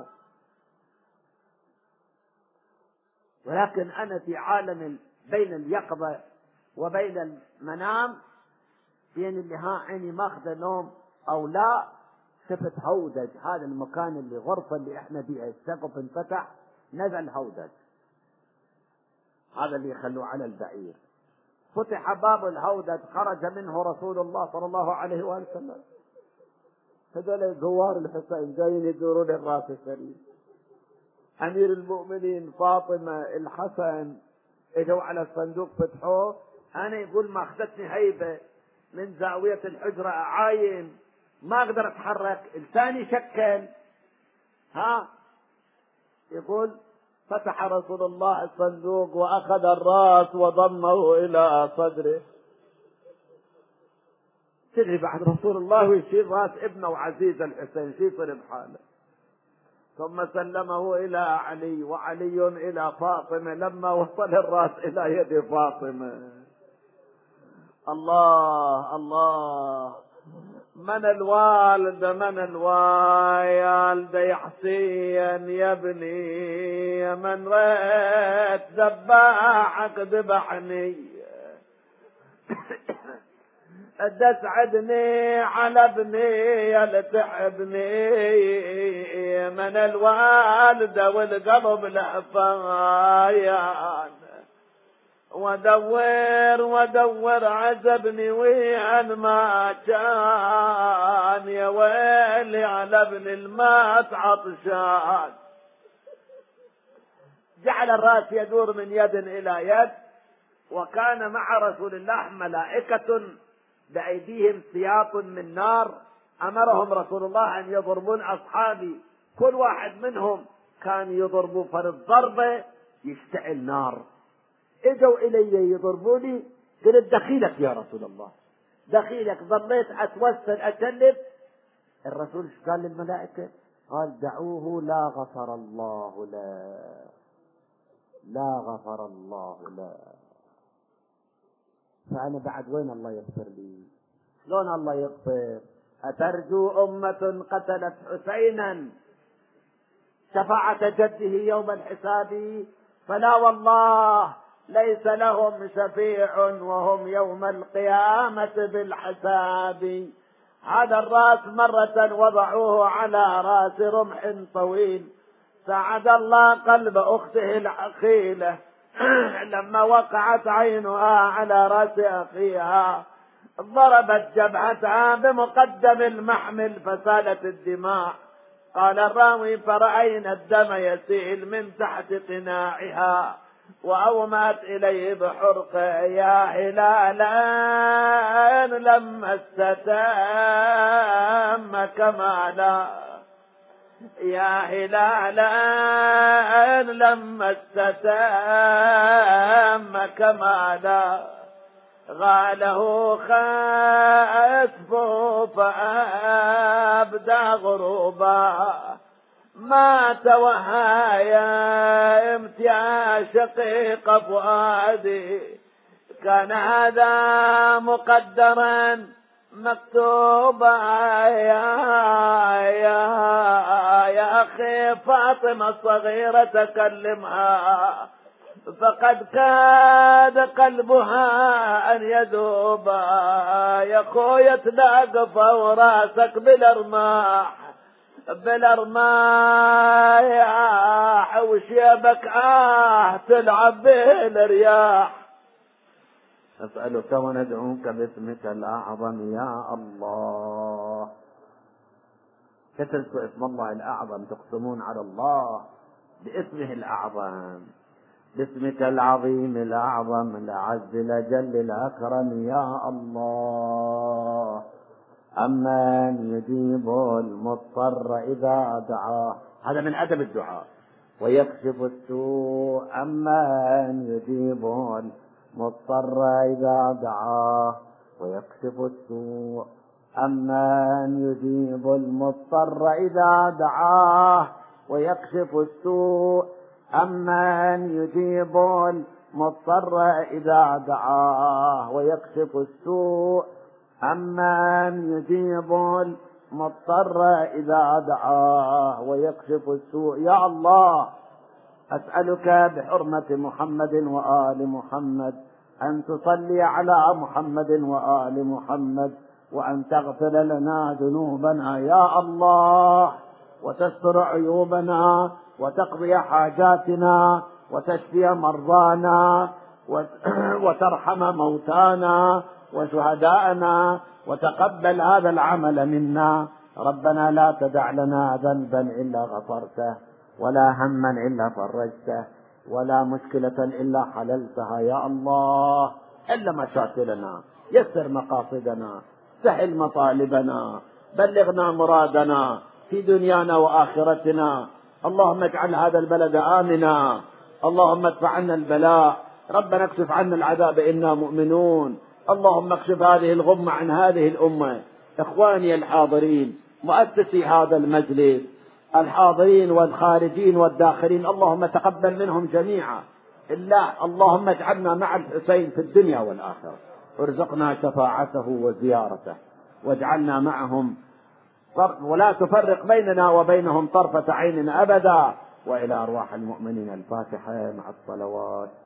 ولكن أنا في عالم بين اليقظة وبين المنام، بين اللي عيني ماخذة نوم أو لا، شفت هودج. هذا المكان اللي غرفة اللي احنا فيها السقف انفتح، نزل هودج، هذا اللي يخلوه على البعير. فتح باب الهودج، خرج منه رسول الله صلى الله عليه وآله وسلم. هذول زوار الحسين جايين يدورون الراس الشريف. أمير المؤمنين، فاطمة، الحسن، اجوا على الصندوق فتحوه. أنا يقول ما أخذتني هيبة من زاوية الحجرة، أعاين ما أقدر أتحرك، لساني شكل. يقول فتح رسول الله الصندوق وأخذ الرأس وضمه إلى صدره. تدري بعد رسول الله ويشيل رأس ابنه وعزيز الحسين شي يصير بحاله. ثم سلمه إلى علي وعلي إلى فاطمة لما وصل الرأس إلى يد فاطمة. الله الله، من الوالد من الوالد يا حسين يا ابني، من ريت ذباحك ذبحني، تسعدني على ابني يا تحبني، من الوالد والقلب لهفايان، ودور عذبني وين ما كان، يا ويلي على ابن المات عطشان. جعل الراس يدور من يد إلى يد، وكان مع رسول الله ملائكة بأيديهم سياط من نار، أمرهم رسول الله أن يضربون أصحابي، كل واحد منهم كان يضربوا فرد ضربة يشتعل نار. اجوا الي يضربوني، قلت دخيلك يا رسول الله دخيلك. ظليت اتوسل اتلف. الرسول ايش قال للملائكه؟ قال دعوه لا غفر الله له، لا غفر الله له. فانا بعد وين الله يغفر لي؟ شلون الله يغفر؟ اترجو امه قتلت حسينا شفاعة جده يوم الحساب؟ فلا والله ليس لهم شفيع وهم يوم القيامة بالحساب. هذا الرأس مرة وضعوه على رأس رمح طويل، ساعد الله قلب أخته العقيلة لما وقعت عينها على رأس أخيها، ضربت جبهتها بمقدم المحمل فسالت الدماء. قال الراوي فرأينا الدم يسيل من تحت قناعها، وأومأت إليه بحرقه يا هلالا لما استتم كمالا، يا هلالا لما استتم كمالا، غاله خسف فأبدى غروبا، ما توهايمت يا شقيق فؤادي، كان هذا مقدرا مكتوبا يا أخي فاطمة الصغيرة تكلمها، فقد كاد قلبها أن يذوب، يا خويا تلاقف وراسك بالأرماح وشيبك تلعب به الرياح. أسألك وندعوك باسمك الأعظم يا الله. تتركوا اسم الله الأعظم تقسمون على الله باسمه الأعظم، باسمك العظيم الأعظم الأعز الأجل الأكرم يا الله. أمن يجيب المضطر إذا دعاه، هذا من أدب الدعاء، ويكشف السوء. أمن يجيب المضطر إذا دعاه ويكشف السوء. أمن يجيب المضطر إذا دعاه ويكشف السوء. أمن يجيب المضطر إذا دعاه ويكشف السوء. أمن يجيب المضطر إذا دعاه ويكشف السوء. يا الله أسألك بحرمة محمد وآل محمد أن تصلي على محمد وآل محمد، وأن تغفر لنا ذنوبنا يا الله، وتستر عيوبنا، وتقضي حاجاتنا، وتشفي مرضانا، وترحم موتانا وشهداءنا، وتقبل هذا العمل منا. ربنا لا تدع لنا ذنبا إلا غفرته، ولا هما إلا فرجته، ولا مشكلة إلا حللتها يا الله. حل مشاكلنا، يسر مقاصدنا، سهل مطالبنا، بلغنا مرادنا في دنيانا وآخرتنا. اللهم اجعل هذا البلد آمنا، اللهم ادفع عنا البلاء، ربنا اكشف عنا العذاب إنا مؤمنون، اللهم اكشف هذه الغمة عن هذه الأمة. إخواني الحاضرين، مؤسسي هذا المجلس، الحاضرين والخارجين والداخلين، اللهم تقبل منهم جميعا. اللهم اجعلنا مع الحسين في الدنيا والآخرة، وارزقنا شفاعته وزيارته، واجعلنا معهم ولا تفرق بيننا وبينهم طرفة عين أبدا. وإلى أرواح المؤمنين الفاتحة مع الصلوات.